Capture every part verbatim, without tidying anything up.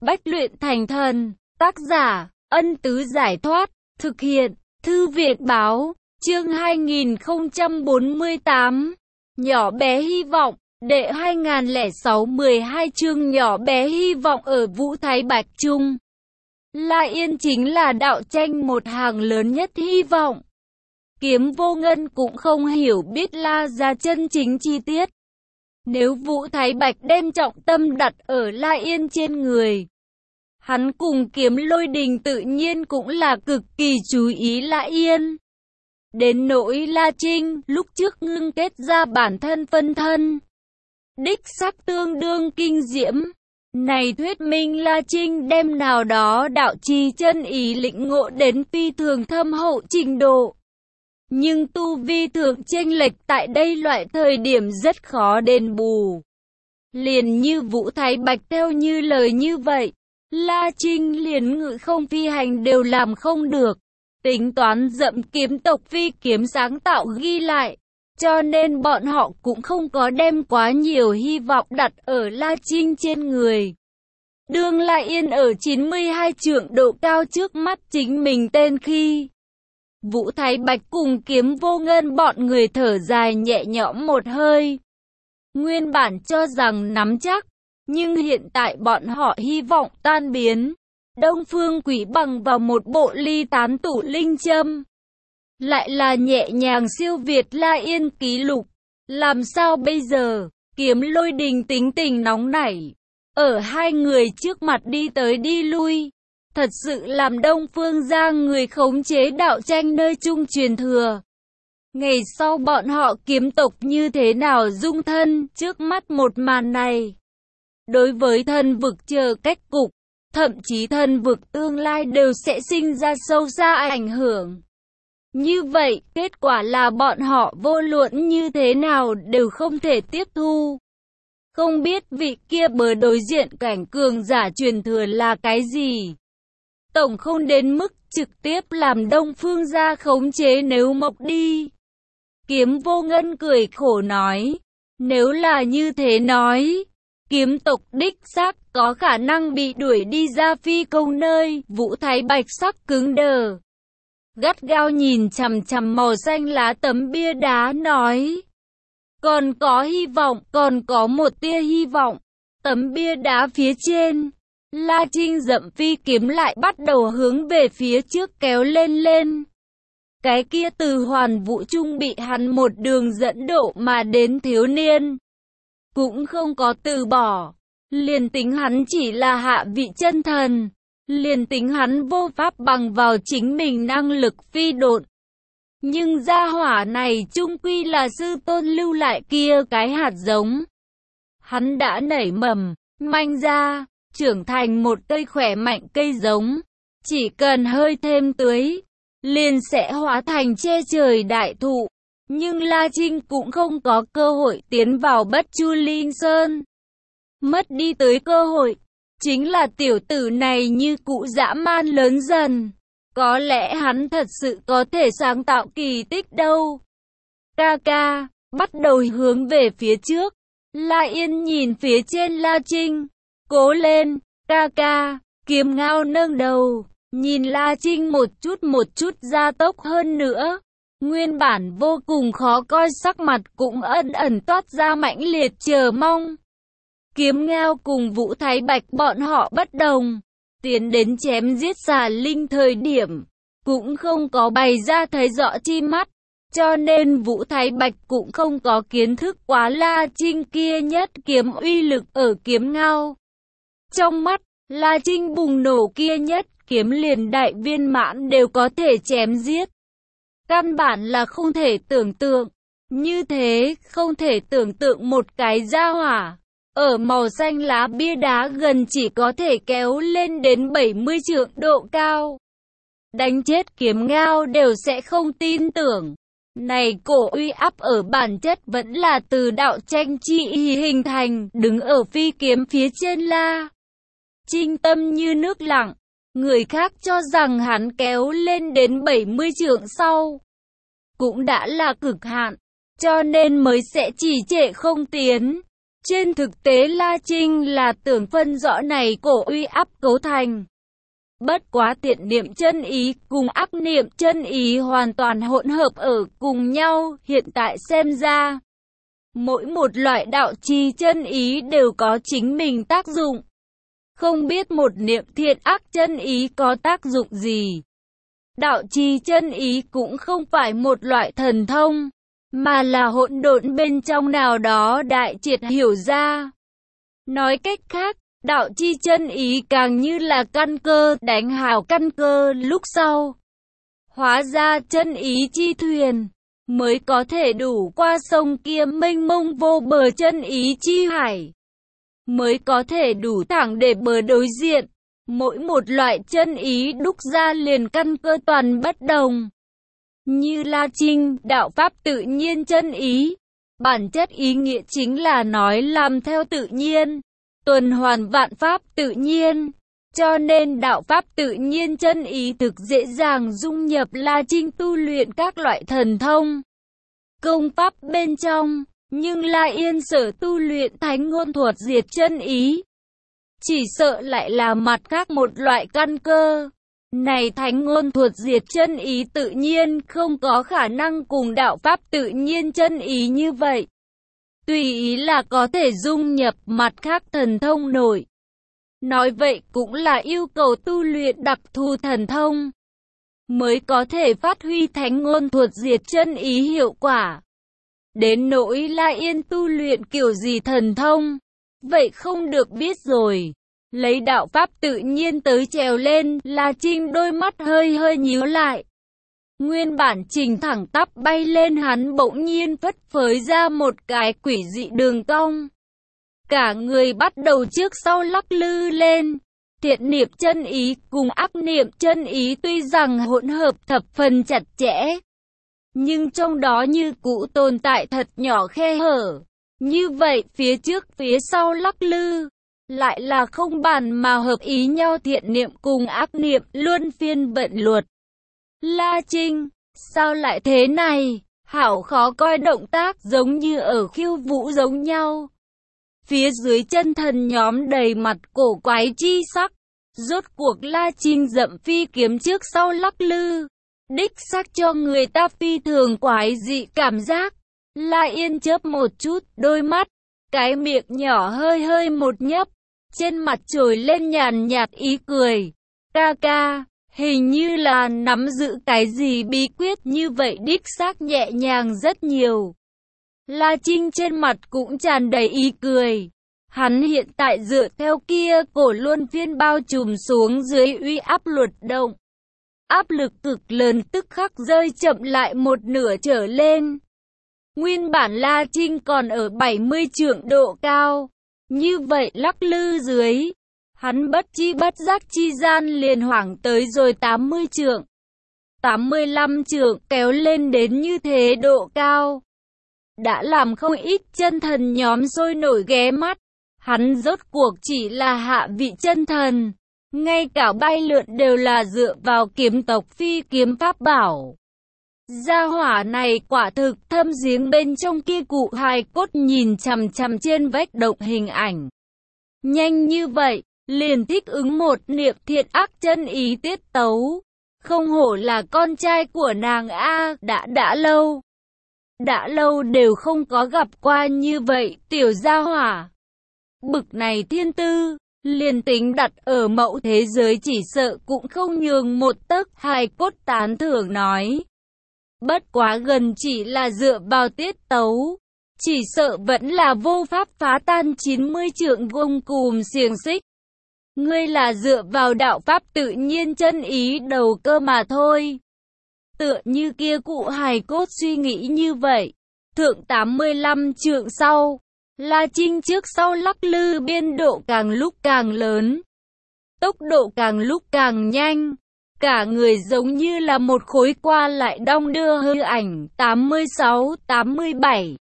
Bách luyện thành thần. Tác giả, Ân Tứ Giải Thoát. Thực hiện, Thư viện Báo. Chương hai nghìn không trăm bốn mươi tám. Nhỏ bé hy vọng. Đệ hai nghìn lẻ sáu mười hai chương nhỏ bé hy vọng ở Vũ Thái Bạch Trung. La Yên chính là đạo tranh một hàng lớn nhất hy vọng. Kiếm Vô Ngân cũng không hiểu biết La gia chân chính chi tiết. Nếu Vũ Thái Bạch đem trọng tâm đặt ở La Yên trên người, hắn cùng Kiếm Lôi Đình tự nhiên cũng là cực kỳ chú ý La Yên. Đến nỗi La Trinh, lúc trước ngưng kết ra bản thân phân thân, đích xác tương đương kinh diễm. Này thuyết minh La Trinh đem nào đó đạo trì chân ý lĩnh ngộ đến phi thường thâm hậu trình độ. Nhưng tu vi thượng chênh lệch tại đây loại thời điểm rất khó đền bù. Liền như Vũ Thái Bạch theo như lời như vậy, La Trinh liền ngự không phi hành đều làm không được. Tính toán dậm kiếm tộc phi kiếm sáng tạo ghi lại, cho nên bọn họ cũng không có đem quá nhiều hy vọng đặt ở La Trinh trên người. Đương La Yên ở chín mươi hai trượng độ cao trước mắt chính mình tên khi, Vũ Thái Bạch cùng Kiếm Vô Ngân bọn người thở dài nhẹ nhõm một hơi. Nguyên bản cho rằng nắm chắc, nhưng hiện tại bọn họ hy vọng tan biến. Đông Phương Quỷ bằng vào một bộ ly tán tụ linh châm, lại là nhẹ nhàng siêu việt La Yên ký lục. Làm sao bây giờ? Kiếm Lôi Đình tính tình nóng nảy, ở hai người trước mặt đi tới đi lui, thật sự làm Đông Phương gia người khống chế đạo tranh nơi trung truyền thừa. Ngày sau bọn họ kiếm tộc như thế nào dung thân trước mắt một màn này? Đối với thân vực chờ cách cục, thậm chí thân vực tương lai đều sẽ sinh ra sâu xa ảnh hưởng. Như vậy, kết quả là bọn họ vô luận như thế nào đều không thể tiếp thu. Không biết vị kia bờ đối diện cảnh cường giả truyền thừa là cái gì? Tổng không đến mức trực tiếp làm Đông Phương gia khống chế nếu mộc đi. Kiếm Vô Ngân cười khổ nói, nếu là như thế nói, kiếm tộc đích xác có khả năng bị đuổi đi ra phi công nơi. Vũ Thái Bạch sắc cứng đờ, gắt gao nhìn chằm chằm màu xanh lá tấm bia đá nói, còn có hy vọng, còn có một tia hy vọng. Tấm bia đá phía trên, La Trinh dậm phi kiếm lại bắt đầu hướng về phía trước kéo lên lên. Cái kia từ hoàn vũ trung bị hắn một đường dẫn độ mà đến thiếu niên, cũng không có từ bỏ. Liền tính hắn chỉ là hạ vị chân thần, liền tính hắn vô pháp bằng vào chính mình năng lực phi độn, nhưng gia hỏa này chung quy là sư tôn lưu lại kia cái hạt giống. Hắn đã nảy mầm, manh ra, trưởng thành một cây khỏe mạnh cây giống. Chỉ cần hơi thêm tưới, liền sẽ hóa thành che trời đại thụ. Nhưng La Trinh cũng không có cơ hội tiến vào Bất Chu Linh Sơn. Mất đi tới cơ hội, chính là tiểu tử này như cụ dã man lớn dần. Có lẽ hắn thật sự có thể sáng tạo kỳ tích đâu. Ca ca, bắt đầu hướng về phía trước. La Yên nhìn phía trên La Trinh. Cố lên, ca ca. Kiếm Ngao nâng đầu, nhìn La Trinh một chút một chút gia tốc hơn nữa. Nguyên bản vô cùng khó coi sắc mặt cũng ẩn ẩn toát ra mãnh liệt chờ mong. Kiếm Ngao cùng Vũ Thái Bạch bọn họ bất đồng. Tiến đến chém giết xà linh thời điểm, cũng không có bày ra thấy rõ chi mắt. Cho nên Vũ Thái Bạch cũng không có kiến thức quá La Trinh kia nhất kiếm uy lực ở Kiếm Ngao. Trong mắt, La Trinh bùng nổ kia nhất kiếm liền đại viên mãn đều có thể chém giết. Căn bản là không thể tưởng tượng. Như thế, không thể tưởng tượng một cái gia hỏa ở màu xanh lá bia đá gần chỉ có thể kéo lên đến bảy mươi trượng độ cao. Đánh chết Kiếm Ngao đều sẽ không tin tưởng. Này cổ uy áp ở bản chất vẫn là từ đạo tranh chi ý hình thành, đứng ở phi kiếm phía trên La Trinh tâm như nước lặng. Người khác cho rằng hắn kéo lên đến bảy mươi trượng sau cũng đã là cực hạn, cho nên mới sẽ trì trệ không tiến. Trên thực tế La Trinh là tưởng phân rõ này cổ uy áp cấu thành. Bất quá tiện niệm chân ý cùng ác niệm chân ý hoàn toàn hỗn hợp ở cùng nhau, hiện tại xem ra. Mỗi một loại đạo trì chân ý đều có chính mình tác dụng. Không biết một niệm thiện ác chân ý có tác dụng gì. Đạo trì chân ý cũng không phải một loại thần thông, mà là hỗn độn bên trong nào đó đại triệt hiểu ra. Nói cách khác, đạo chi chân ý càng như là căn cơ, đánh hào căn cơ lúc sau. Hóa ra chân ý chi thuyền, mới có thể đủ qua sông kia mênh mông vô bờ chân ý chi hải. Mới có thể đủ thẳng để bờ đối diện. Mỗi một loại chân ý đúc ra liền căn cơ toàn bất đồng. Như La Trinh, đạo pháp tự nhiên chân ý. Bản chất ý nghĩa chính là nói làm theo tự nhiên. Tuần hoàn vạn pháp tự nhiên. Cho nên đạo pháp tự nhiên chân ý thực dễ dàng dung nhập La Trinh tu luyện các loại thần thông, công pháp bên trong. Nhưng La Yên sở tu luyện thánh ngôn thuật diệt chân ý, chỉ sợ lại là mặt khác một loại căn cơ. Này thánh ngôn thuật diệt chân ý tự nhiên không có khả năng cùng đạo pháp tự nhiên chân ý như vậy. Tùy ý là có thể dung nhập mặt khác thần thông nổi. Nói vậy cũng là yêu cầu tu luyện đặc thù thần thông, mới có thể phát huy thánh ngôn thuật diệt chân ý hiệu quả. Đến nỗi La Yên tu luyện kiểu gì thần thông, vậy không được biết rồi. Lấy đạo pháp tự nhiên tới trèo lên, La Trinh đôi mắt hơi hơi nhíu lại. Nguyên bản trình thẳng tắp bay lên hắn bỗng nhiên phất phới ra một cái quỷ dị đường cong. Cả người bắt đầu trước sau lắc lư lên. Thiện niệm chân ý cùng ác niệm chân ý tuy rằng hỗn hợp thập phần chặt chẽ, nhưng trong đó như cũ tồn tại thật nhỏ khe hở. Như vậy phía trước phía sau lắc lư, lại là không bàn mà hợp ý nhau, thiện niệm cùng ác niệm luân phiên vận luật. La Trinh, sao lại thế này? Hảo khó coi, động tác giống như ở khiêu vũ giống nhau. Phía dưới chân thần nhóm đầy mặt cổ quái chi sắc. Rốt cuộc La Trinh dậm phi kiếm trước sau lắc lư, đích xác cho người ta phi thường quái dị cảm giác. La Yên chớp một chút đôi mắt, cái miệng nhỏ hơi hơi một nhấp, trên mặt trồi lên nhàn nhạt ý cười. Ca ca, hình như là nắm giữ cái gì bí quyết như vậy, đích xác nhẹ nhàng rất nhiều. La Trinh trên mặt cũng tràn đầy ý cười. Hắn hiện tại dựa theo kia cổ luân phiên bao trùm xuống dưới uy áp luật động. Áp lực cực lớn tức khắc rơi chậm lại một nửa trở lên. Nguyên bản La Trinh còn ở bảy mươi trượng độ cao. Như vậy lắc lư dưới, hắn bất chi bất giác chi gian liền hoảng tới rồi tám mươi trượng. tám mươi lăm trượng kéo lên đến như thế độ cao. Đã làm không ít chân thần nhóm sôi nổi ghé mắt. Hắn rốt cuộc chỉ là hạ vị chân thần, ngay cả bay lượn đều là dựa vào kiếm tộc phi kiếm pháp bảo. Gia hỏa này quả thực thâm giếng bên trong kia cụ hài cốt nhìn chằm chằm trên vách động hình ảnh. Nhanh như vậy, liền thích ứng một niệm thiện ác chân ý tiết tấu. Không hổ là con trai của nàng a, đã đã lâu. Đã lâu đều không có gặp qua như vậy tiểu gia hỏa. Bực này thiên tư, liền tính đặt ở mẫu thế giới chỉ sợ cũng không nhường một tấc, hài cốt tán thưởng nói. Bất quá gần chỉ là dựa vào tiết tấu, chỉ sợ vẫn là vô pháp phá tan chín mươi trượng gông cùm xiềng xích. Ngươi là dựa vào đạo pháp tự nhiên chân ý đầu cơ mà thôi. Tựa như kia cụ hài cốt suy nghĩ như vậy. Thượng tám mươi lăm trượng sau, La Trinh trước sau lắc lư biên độ càng lúc càng lớn, tốc độ càng lúc càng nhanh, cả người giống như là một khối qua lại đong đưa hư ảnh. Tám mươi sáu, tám mươi bảy.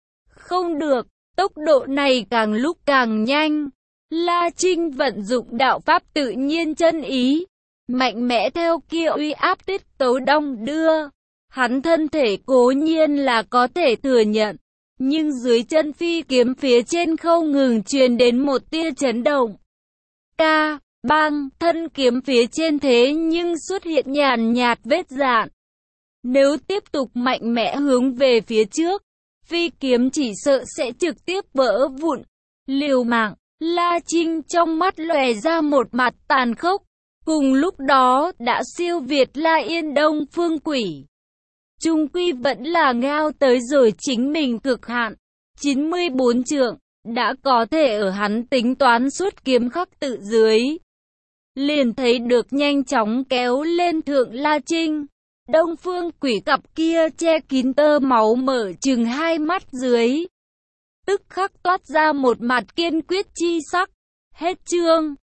Không được, tốc độ này càng lúc càng nhanh. La Trinh vận dụng đạo pháp tự nhiên chân ý, mạnh mẽ theo kia uy áp tiết tấu đong đưa. Hắn thân thể cố nhiên là có thể thừa nhận, nhưng dưới chân phi kiếm phía trên không ngừng truyền đến một tia chấn động. Ca, bang, thân kiếm phía trên thế nhưng xuất hiện nhàn nhạt vết rạn. Nếu tiếp tục mạnh mẽ hướng về phía trước, phi kiếm chỉ sợ sẽ trực tiếp vỡ vụn. Liều mạng, La Trinh trong mắt lòe ra một mặt tàn khốc. Cùng lúc đó đã siêu việt La Yên Đông Phương Quỷ. Trung quy vẫn là ngao tới rồi chính mình cực hạn. chín mươi bốn trượng, đã có thể ở hắn tính toán suốt kiếm khắc tự dưới. Liền thấy được nhanh chóng kéo lên thượng La Trinh. Đông Phương Quỷ cặp kia che kín tơ máu mở chừng hai mắt dưới. Tức khắc toát ra một mặt kiên quyết chi sắc. Hết chương.